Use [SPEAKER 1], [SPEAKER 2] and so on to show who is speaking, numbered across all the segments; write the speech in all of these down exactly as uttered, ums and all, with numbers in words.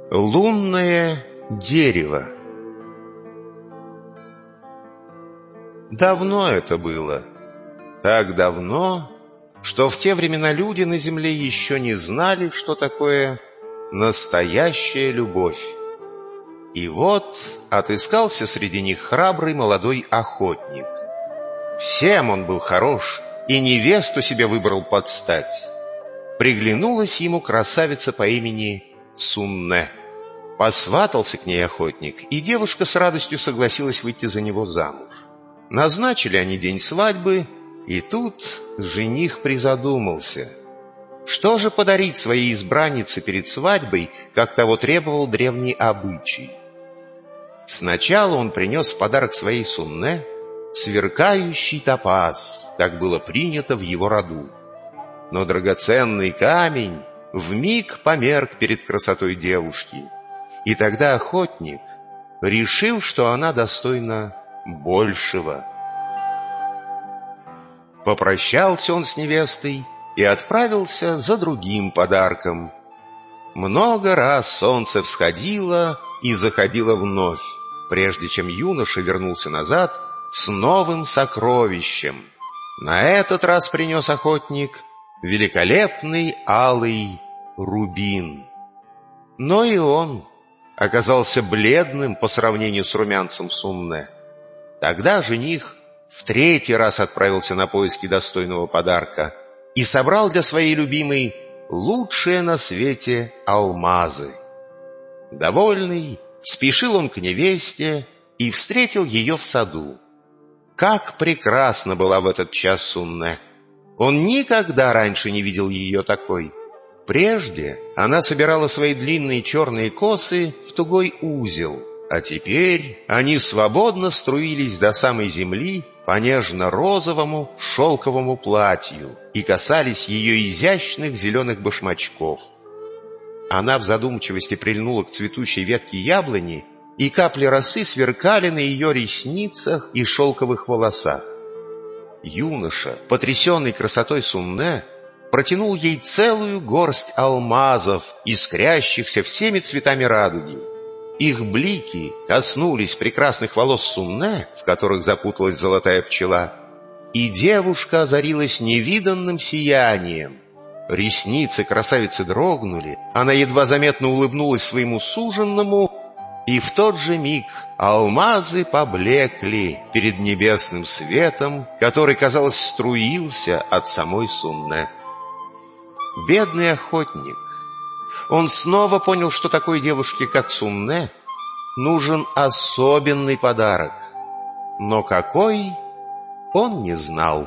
[SPEAKER 1] Лунное дерево. Давно это было, так давно, что в те времена люди на земле еще не знали, что такое настоящая любовь. И вот отыскался среди них храбрый молодой охотник. Всем он был хорош, и невесту себе выбрал под стать. Приглянулась ему красавица по имени Сунне. Посватался к ней охотник, и девушка с радостью согласилась выйти за него замуж. Назначили они день свадьбы, и тут жених призадумался. Что же подарить своей избраннице перед свадьбой, как того требовал древний обычай? Сначала он принес в подарок своей Сунне сверкающий топаз, как было принято в его роду. Но драгоценный камень вмиг померк перед красотой девушки, и тогда охотник решил, что она достойна большего. Попрощался он с невестой и отправился за другим подарком. Много раз солнце всходило и заходило вновь, прежде чем юноша вернулся назад с новым сокровищем. На этот раз принес охотник великолепный алый рубин. Но и он оказался бледным по сравнению с румянцем Сунне. Тогда жених в третий раз отправился на поиски достойного подарка и собрал для своей любимой лучшие на свете алмазы. Довольный, спешил он к невесте и встретил ее в саду. Как прекрасна была в этот час Сунне! Он никогда раньше не видел ее такой. Прежде она собирала свои длинные черные косы в тугой узел, а теперь они свободно струились до самой земли по нежно-розовому шелковому платью и касались ее изящных зеленых башмачков. Она в задумчивости прильнула к цветущей ветке яблони, и капли росы сверкали на ее ресницах и шелковых волосах. Юноша, потрясенный красотой Сунне, протянул ей целую горсть алмазов, искрящихся всеми цветами радуги. Их блики коснулись прекрасных волос Сунне, в которых запуталась золотая пчела, и девушка озарилась невиданным сиянием. Ресницы красавицы дрогнули, она едва заметно улыбнулась своему суженному, и в тот же миг алмазы поблекли перед небесным светом, который, казалось, струился от самой Сунне. Бедный охотник. Он снова понял, что такой девушке, как Сунне, нужен особенный подарок. Но какой, он не знал.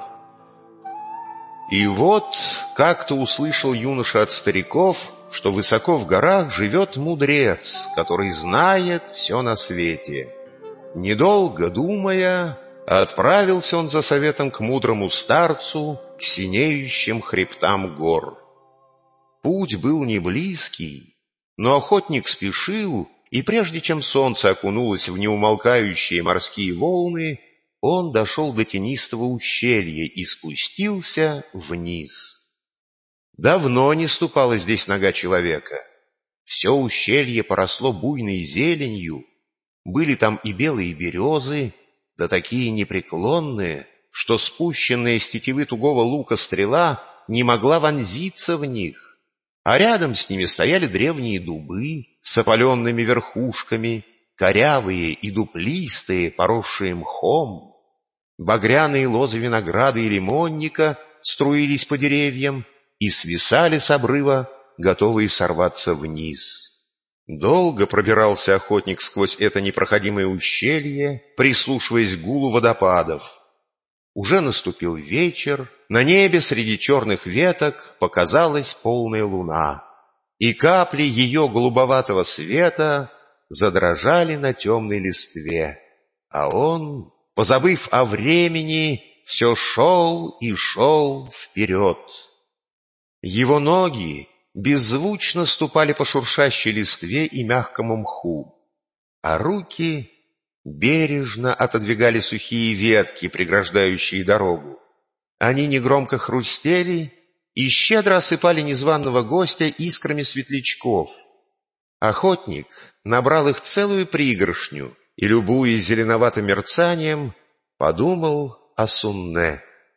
[SPEAKER 1] И вот как-то услышал юноша от стариков, что высоко в горах живет мудрец, который знает все на свете. Недолго думая, отправился он за советом к мудрому старцу, к синеющим хребтам гор. Путь был не близкий, но охотник спешил, и прежде чем солнце окунулось в неумолкающие морские волны, он дошел до тенистого ущелья и спустился вниз. Давно не ступала здесь нога человека. Все ущелье поросло буйной зеленью, были там и белые березы, да такие непреклонные, что спущенная с тетивы тугого лука стрела не могла вонзиться в них. А рядом с ними стояли древние дубы с опаленными верхушками, корявые и дуплистые, поросшие мхом. Багряные лозы винограда и лимонника струились по деревьям и свисали с обрыва, готовые сорваться вниз. Долго пробирался охотник сквозь это непроходимое ущелье, прислушиваясь к гулу водопадов. Уже наступил вечер, на небе среди черных веток показалась полная луна, и капли ее голубоватого света задрожали на темной листве, а он, позабыв о времени, все шел и шел вперед. Его ноги беззвучно ступали по шуршащей листве и мягкому мху, а руки бережно отодвигали сухие ветки, преграждающие дорогу. Они негромко хрустели и щедро осыпали незваного гостя искрами светлячков. Охотник набрал их целую пригоршню и, любуясь зеленоватым мерцанием, подумал о Сунне.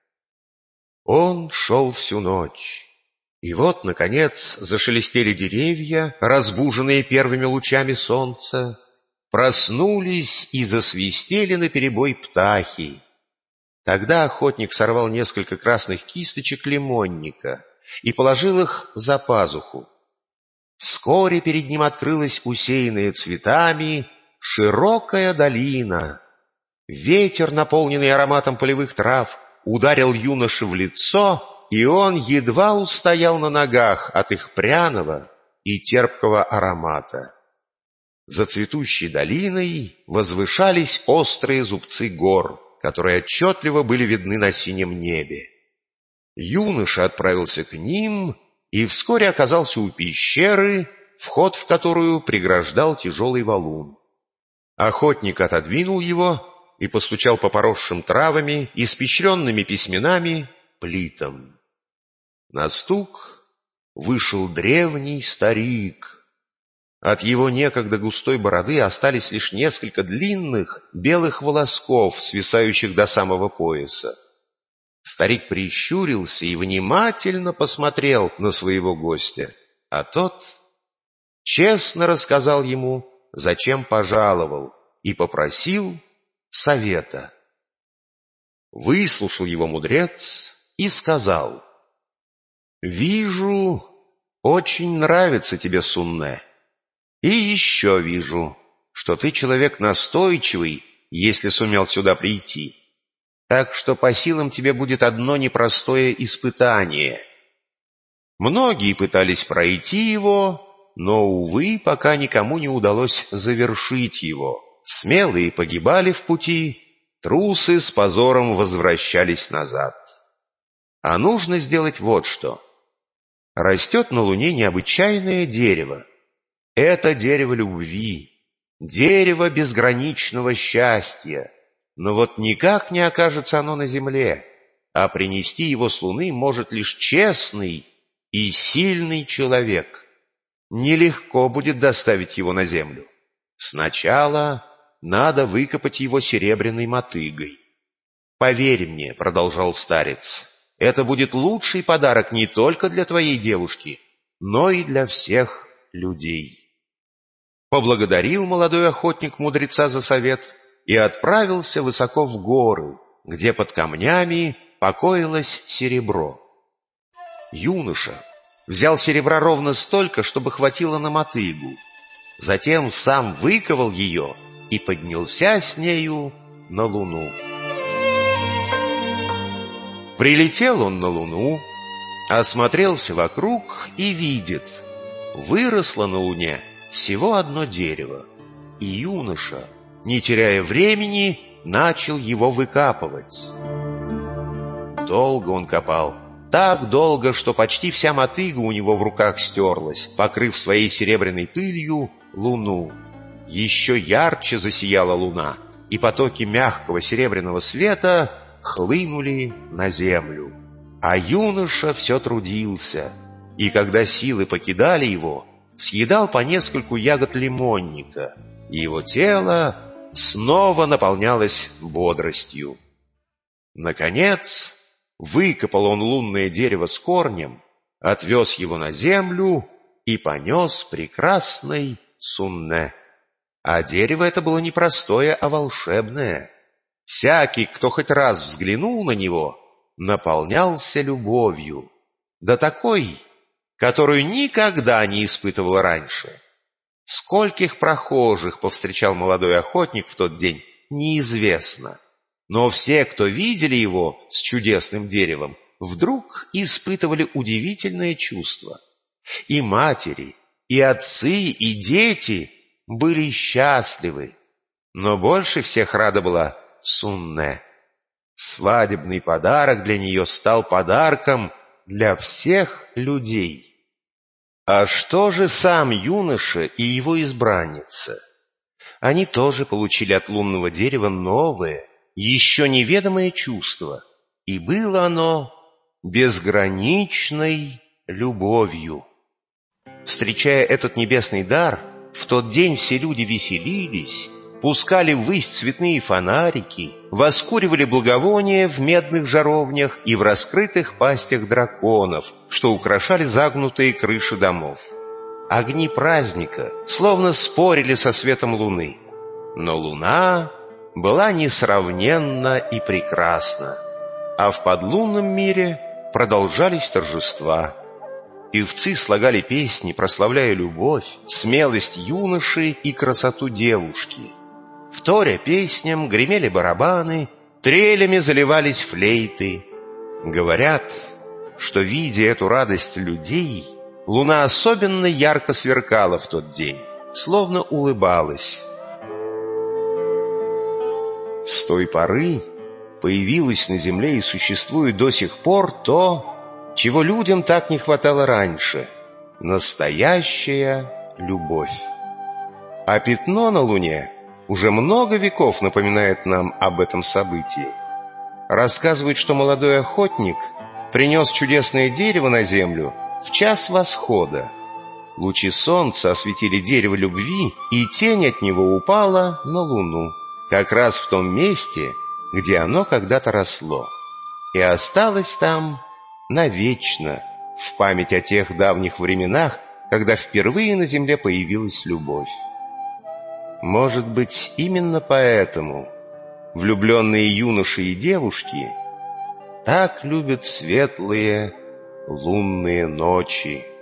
[SPEAKER 1] Он шел всю ночь. И вот, наконец, зашелестели деревья, разбуженные первыми лучами солнца, проснулись и засвистели наперебой птахи. Тогда охотник сорвал несколько красных кисточек лимонника и положил их за пазуху. Вскоре перед ним открылась усеянная цветами широкая долина. Ветер, наполненный ароматом полевых трав, ударил юноше в лицо, и он едва устоял на ногах от их пряного и терпкого аромата. За цветущей долиной возвышались острые зубцы гор, которые отчетливо были видны на синем небе. Юноша отправился к ним и вскоре оказался у пещеры, вход в которую преграждал тяжелый валун. Охотник отодвинул его и постучал по поросшим травами, испещренными письменами, плитам. На стук вышел древний старик. От его некогда густой бороды остались лишь несколько длинных белых волосков, свисающих до самого пояса. Старик прищурился и внимательно посмотрел на своего гостя, а тот честно рассказал ему, зачем пожаловал, и попросил совета. Выслушал его мудрец и сказал: «Вижу, очень нравится тебе Сунне. И еще вижу, что ты человек настойчивый, если сумел сюда прийти. Так что по силам тебе будет одно непростое испытание. Многие пытались пройти его, но, увы, пока никому не удалось завершить его. Смелые погибали в пути, трусы с позором возвращались назад. А нужно сделать вот что. Растет на Луне необычайное дерево. Это дерево любви, дерево безграничного счастья. Но вот никак не окажется оно на земле, а принести его с Луны может лишь честный и сильный человек. Нелегко будет доставить его на землю. Сначала надо выкопать его серебряной мотыгой. «Поверь мне», — продолжал старец, — «это будет лучший подарок не только для твоей девушки, но и для всех людей». Поблагодарил молодой охотник мудреца за совет и отправился высоко в горы, где под камнями покоилось серебро. Юноша взял серебра ровно столько, чтобы хватило на мотыгу. Затем сам выковал ее и поднялся с нею на Луну. Прилетел он на Луну, осмотрелся вокруг и видит: выросло на Луне всего одно дерево, и юноша, не теряя времени, начал его выкапывать. Долго он копал, так долго, что почти вся мотыга у него в руках стерлась, покрыв своей серебряной пылью Луну. Еще ярче засияла Луна, и потоки мягкого серебряного света хлынули на землю. А юноша все трудился, и когда силы покидали его, съедал по нескольку ягод лимонника, и его тело снова наполнялось бодростью. Наконец выкопал он лунное дерево с корнем, отвез его на землю и понес прекрасной Сунне. А дерево это было не простое, а волшебное. Всякий, кто хоть раз взглянул на него, наполнялся любовью, да такой, которую никогда не испытывал раньше. Скольких прохожих повстречал молодой охотник в тот день, неизвестно. Но все, кто видели его с чудесным деревом, вдруг испытывали удивительное чувство. И матери, и отцы, и дети были счастливы. Но больше всех рада была Сунне. Свадебный подарок для нее стал подарком для всех людей. А что же сам юноша и его избранница? Они тоже получили от лунного дерева новое, еще неведомое чувство, и было оно безграничной любовью. Встречая этот небесный дар, В тот день все люди веселились, пускали ввысь цветные фонарики, воскуривали благовония в медных жаровнях и в раскрытых пастях драконов, что украшали загнутые крыши домов. Огни праздника словно спорили со светом луны, но луна была несравненна и прекрасна, а в подлунном мире продолжались торжества. Певцы слагали песни, прославляя любовь, смелость юноши и красоту девушки. Вторя песням гремели барабаны, трелями заливались флейты. Говорят, что, видя эту радость людей, луна особенно ярко сверкала в тот день, словно улыбалась. С той поры появилось на земле и существует до сих пор то, чего людям так не хватало раньше — настоящая любовь. А пятно на луне уже много веков напоминает нам об этом событии. Рассказывают, что молодой охотник принес чудесное дерево на землю в час восхода. Лучи солнца осветили дерево любви, и тень от него упала на луну, как раз в том месте, где оно когда-то росло, и осталось там навечно, в память о тех давних временах, когда впервые на земле появилась любовь. Может быть, именно поэтому влюбленные юноши и девушки так любят светлые лунные ночи.